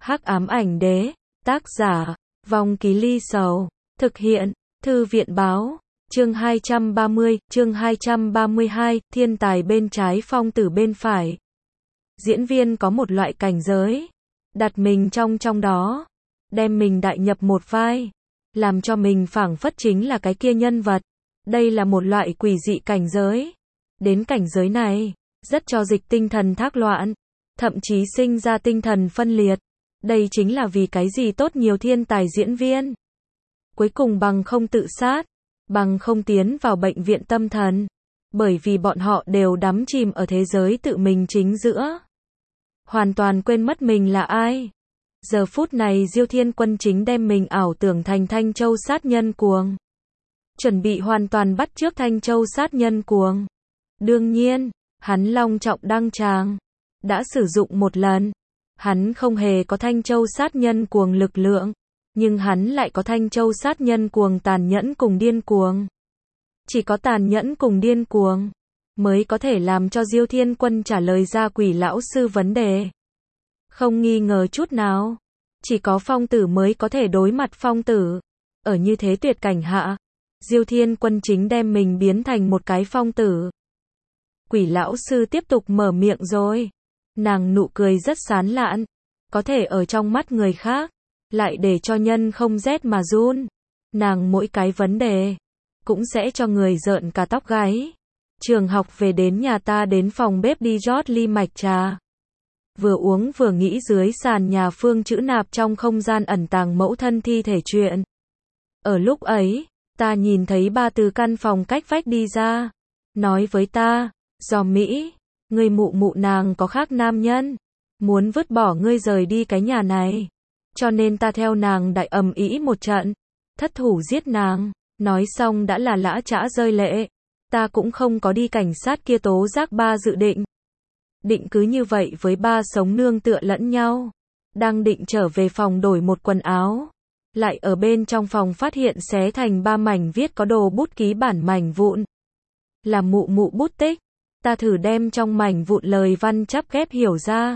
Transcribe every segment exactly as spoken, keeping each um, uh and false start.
Hắc ám ảnh đế, tác giả, Vong Ký Ly Sầu, thực hiện, Thư viện báo, chương hai trăm ba mươi, chương hai trăm ba mươi hai, thiên tài bên trái phong tử bên phải. Diễn viên có một loại cảnh giới, đặt mình trong trong đó, đem mình đại nhập một vai, làm cho mình phảng phất chính là cái kia nhân vật. Đây là một loại quỷ dị cảnh giới. Đến cảnh giới này, rất cho dịch tinh thần thác loạn, thậm chí sinh ra tinh thần phân liệt. Đây chính là vì cái gì tốt nhiều thiên tài diễn viên cuối cùng bằng không tự sát, bằng không tiến vào bệnh viện tâm thần, bởi vì bọn họ đều đắm chìm ở thế giới tự mình chính giữa, hoàn toàn quên mất mình là ai. Giờ phút này Diêu Thiên Quân chính đem mình ảo tưởng thành Thanh Châu sát nhân cuồng, chuẩn bị hoàn toàn bắt chước Thanh Châu sát nhân cuồng. Đương nhiên, hắn long trọng đăng tràng, đã sử dụng một lần. Hắn không hề có Thanh Châu sát nhân cuồng lực lượng, nhưng hắn lại có Thanh Châu sát nhân cuồng tàn nhẫn cùng điên cuồng. Chỉ có tàn nhẫn cùng điên cuồng mới có thể làm cho Diêu Thiên Quân trả lời ra quỷ lão sư vấn đề. Không nghi ngờ chút nào, chỉ có phong tử mới có thể đối mặt phong tử. Ở như thế tuyệt cảnh hạ, Diêu Thiên Quân chính đem mình biến thành một cái phong tử. Quỷ lão sư tiếp tục mở miệng rồi. Nàng nụ cười rất sán lạn, có thể ở trong mắt người khác, lại để cho nhân không rét mà run. Nàng mỗi cái vấn đề, cũng sẽ cho người rợn cả tóc gáy. Trường học về đến nhà ta đến phòng bếp đi rót ly mạch trà. Vừa uống vừa nghĩ dưới sàn nhà Phương Chữ Nạp trong không gian ẩn tàng mẫu thân thi thể chuyện. Ở lúc ấy, ta nhìn thấy ba từ căn phòng cách vách đi ra, nói với ta, do Mỹ, ngươi mụ mụ nàng có khác nam nhân, muốn vứt bỏ ngươi rời đi cái nhà này. Cho nên ta theo nàng đại ầm ĩ một trận, thất thủ giết nàng. Nói xong đã là lã chã rơi lệ. Ta cũng không có đi cảnh sát kia tố giác ba dự định. Định cứ như vậy với ba sống nương tựa lẫn nhau. Đang định trở về phòng đổi một quần áo, lại ở bên trong phòng phát hiện xé thành ba mảnh viết có đồ bút ký bản mảnh vụn. Là mụ mụ bút tích. Ta thử đem trong mảnh vụn lời văn chắp ghép hiểu ra.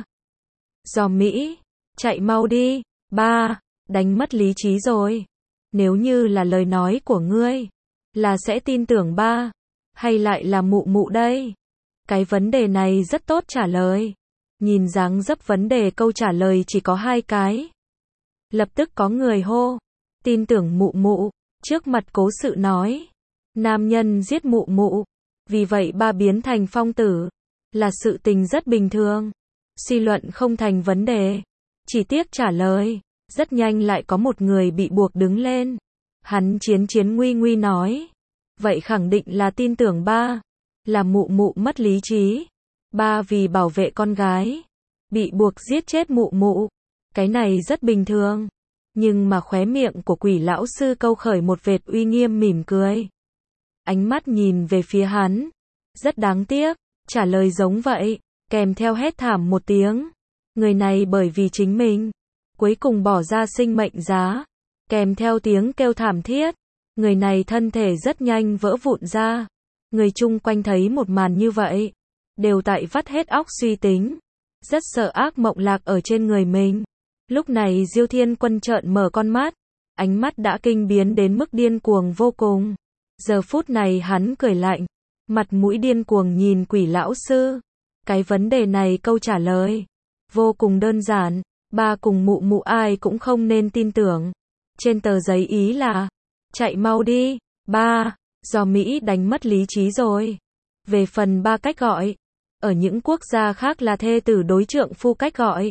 Do Mỹ, chạy mau đi, ba, đánh mất lý trí rồi. Nếu như là lời nói của ngươi, là sẽ tin tưởng ba, hay lại là mụ mụ đây? Cái vấn đề này rất tốt trả lời. Nhìn dáng dấp vấn đề câu trả lời chỉ có hai cái. Lập tức có người hô, tin tưởng mụ mụ, trước mặt cố sự nói. Nam nhân giết mụ mụ, vì vậy ba biến thành phong tử, là sự tình rất bình thường. Suy luận không thành vấn đề. Chỉ tiếc trả lời, rất nhanh lại có một người bị buộc đứng lên. Hắn chiến chiến nguy nguy nói, vậy khẳng định là tin tưởng ba, là mụ mụ mất lý trí. Ba vì bảo vệ con gái, bị buộc giết chết mụ mụ. Cái này rất bình thường. Nhưng mà khóe miệng của quỷ lão sư câu khởi một vệt uy nghiêm mỉm cười. Ánh mắt nhìn về phía hắn, rất đáng tiếc, trả lời giống vậy, kèm theo hét thảm một tiếng. Người này bởi vì chính mình, cuối cùng bỏ ra sinh mệnh giá, kèm theo tiếng kêu thảm thiết. Người này thân thể rất nhanh vỡ vụn ra. Người chung quanh thấy một màn như vậy, đều tại vắt hết óc suy tính, rất sợ ác mộng lạc ở trên người mình. Lúc này Diêu Thiên Quân trợn mở con mắt, ánh mắt đã kinh biến đến mức điên cuồng vô cùng. Giờ phút này hắn cười lạnh, mặt mũi điên cuồng nhìn quỷ lão sư. Cái vấn đề này câu trả lời vô cùng đơn giản, ba cùng mụ mụ ai cũng không nên tin tưởng. Trên tờ giấy ý là, chạy mau đi, ba, do Mỹ đánh mất lý trí rồi. Về phần ba cách gọi, ở những quốc gia khác là thê tử đối trượng phu cách gọi.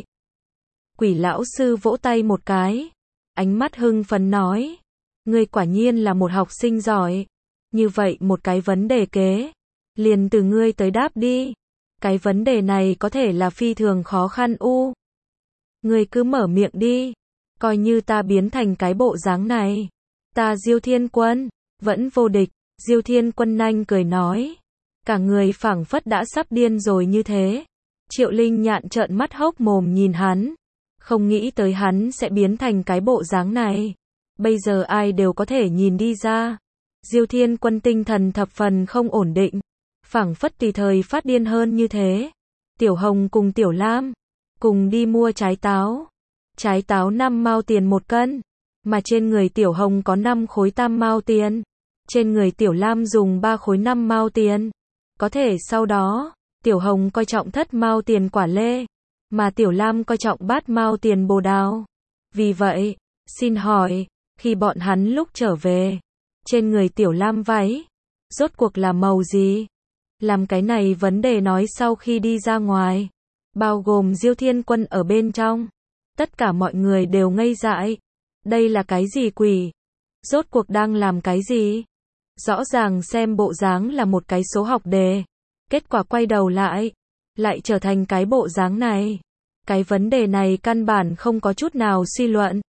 Quỷ lão sư vỗ tay một cái, ánh mắt hưng phấn nói, ngươi quả nhiên là một học sinh giỏi. Như vậy một cái vấn đề kế, liền từ ngươi tới đáp đi. Cái vấn đề này có thể là phi thường khó khăn u. Ngươi cứ mở miệng đi, coi như ta biến thành cái bộ dáng này. Ta Diêu Thiên Quân, vẫn vô địch. Diêu Thiên Quân nhanh cười nói, cả người phảng phất đã sắp điên rồi như thế. Triệu Linh Nhạn trợn mắt hốc mồm nhìn hắn, không nghĩ tới hắn sẽ biến thành cái bộ dáng này. Bây giờ ai đều có thể nhìn đi ra. Diêu Thiên Quân tinh thần thập phần không ổn định, phảng phất tùy thời phát điên hơn như thế. Tiểu Hồng cùng Tiểu Lam cùng đi mua trái táo, trái táo năm mao tiền một cân, mà trên người Tiểu Hồng có năm khối tam mao tiền, trên người Tiểu Lam dùng ba khối năm mao tiền. Có thể sau đó, Tiểu Hồng coi trọng thất mao tiền quả lê, mà Tiểu Lam coi trọng bát mao tiền bồ đào. Vì vậy, xin hỏi, khi bọn hắn lúc trở về, trên người Tiểu Lam váy, rốt cuộc là màu gì? Làm cái này vấn đề nói sau khi đi ra ngoài, bao gồm Diêu Thiên Quân ở bên trong. Tất cả mọi người đều ngây dại. Đây là cái gì quỷ? Rốt cuộc đang làm cái gì? Rõ ràng xem bộ dáng là một cái số học đề. Kết quả quay đầu lại, lại trở thành cái bộ dáng này. Cái vấn đề này căn bản không có chút nào suy luận.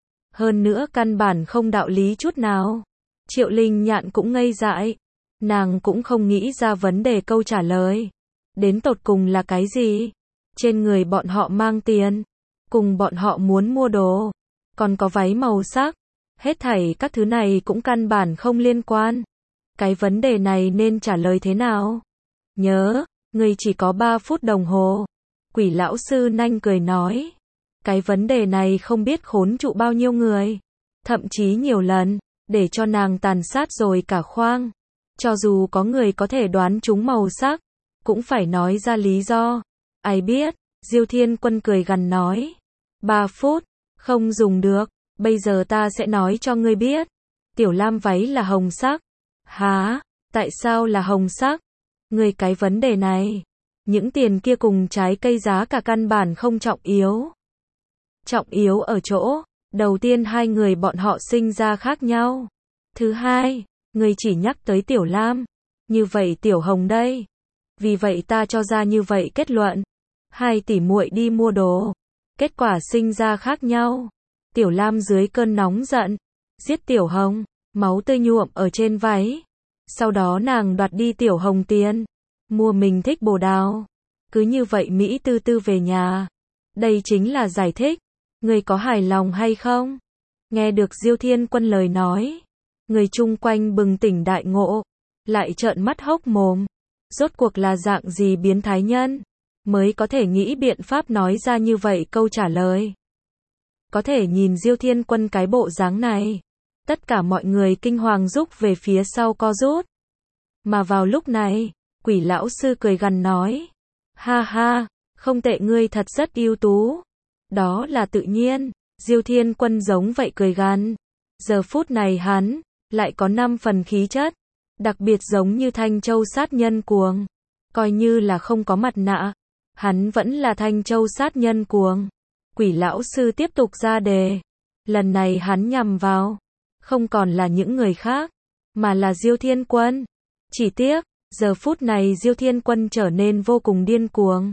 Hơn nữa căn bản không đạo lý chút nào. Triệu Linh Nhạn cũng ngây dại. Nàng cũng không nghĩ ra vấn đề câu trả lời. Đến tột cùng là cái gì? Trên người bọn họ mang tiền, cùng bọn họ muốn mua đồ, còn có váy màu sắc, hết thảy các thứ này cũng căn bản không liên quan. Cái vấn đề này nên trả lời thế nào? Nhớ, người chỉ có ba phút đồng hồ. Quỷ lão sư nanh cười nói. Cái vấn đề này không biết khốn trụ bao nhiêu người. Thậm chí nhiều lần, để cho nàng tàn sát rồi cả khoang. Cho dù có người có thể đoán trúng màu sắc, cũng phải nói ra lý do. Ai biết, Diêu Thiên Quân cười gằn nói. Ba phút, không dùng được, bây giờ ta sẽ nói cho ngươi biết. Tiểu Lam váy là hồng sắc. Hả, tại sao là hồng sắc? Ngươi cái vấn đề này, những tiền kia cùng trái cây giá cả căn bản không trọng yếu. Trọng yếu ở chỗ, đầu tiên hai người bọn họ sinh ra khác nhau. Thứ hai, ngươi chỉ nhắc tới Tiểu Lam, như vậy Tiểu Hồng đây. Vì vậy ta cho ra như vậy kết luận. Hai tỷ muội đi mua đồ, kết quả sinh ra khác nhau. Tiểu Lam dưới cơn nóng giận, giết Tiểu Hồng, máu tươi nhuộm ở trên váy. Sau đó nàng đoạt đi Tiểu Hồng tiền, mua mình thích bồ đào. Cứ như vậy Mỹ tư tư về nhà. Đây chính là giải thích. Người có hài lòng hay không? Nghe được Diêu Thiên Quân lời nói, người chung quanh bừng tỉnh đại ngộ, lại trợn mắt hốc mồm. Rốt cuộc là dạng gì biến thái nhân mới có thể nghĩ biện pháp nói ra như vậy câu trả lời. Có thể nhìn Diêu Thiên Quân cái bộ dáng này, tất cả mọi người kinh hoàng rúc về phía sau co rút. Mà vào lúc này, quỷ lão sư cười gằn nói. Ha ha, không tệ, ngươi thật rất ưu tú. Đó là tự nhiên. Diêu Thiên Quân giống vậy cười gằn. Giờ phút này hắn lại có năm phần khí chất, đặc biệt giống như Thanh Châu sát nhân cuồng. Coi như là không có mặt nạ, hắn vẫn là Thanh Châu sát nhân cuồng. Quỷ lão sư tiếp tục ra đề. Lần này hắn nhằm vào, không còn là những người khác, mà là Diêu Thiên Quân. Chỉ tiếc, giờ phút này Diêu Thiên Quân trở nên vô cùng điên cuồng.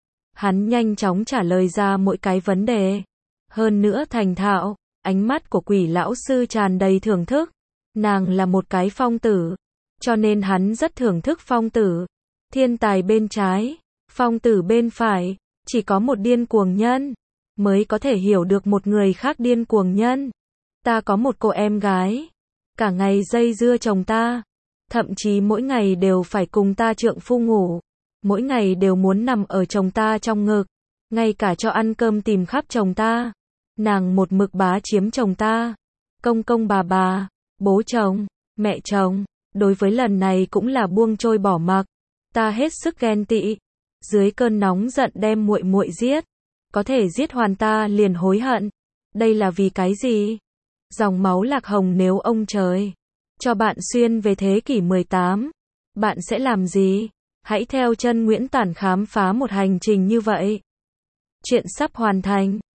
Hắn nhanh chóng trả lời ra mỗi cái vấn đề. Hơn nữa thành thạo, ánh mắt của quỷ lão sư tràn đầy thưởng thức. Nàng là một cái phong tử, cho nên hắn rất thưởng thức phong tử. Thiên tài bên trái, phong tử bên phải, chỉ có một điên cuồng nhân mới có thể hiểu được một người khác điên cuồng nhân. Ta có một cô em gái, cả ngày dây dưa chồng ta, thậm chí mỗi ngày đều phải cùng ta trượng phu ngủ, mỗi ngày đều muốn nằm ở chồng ta trong ngực, ngay cả cho ăn cơm tìm khắp chồng ta. Nàng một mực bá chiếm chồng ta, công công bà bà, bố chồng, mẹ chồng, đối với lần này cũng là buông trôi bỏ mặc. Ta hết sức ghen tị, dưới cơn nóng giận đem muội muội giết, có thể giết hoàn ta liền hối hận. Đây là vì cái gì? Dòng máu lạc hồng, nếu ông trời cho bạn xuyên về thế kỷ mười tám, bạn sẽ làm gì? Hãy theo chân Nguyễn Tản khám phá một hành trình như vậy. Chuyện sắp hoàn thành.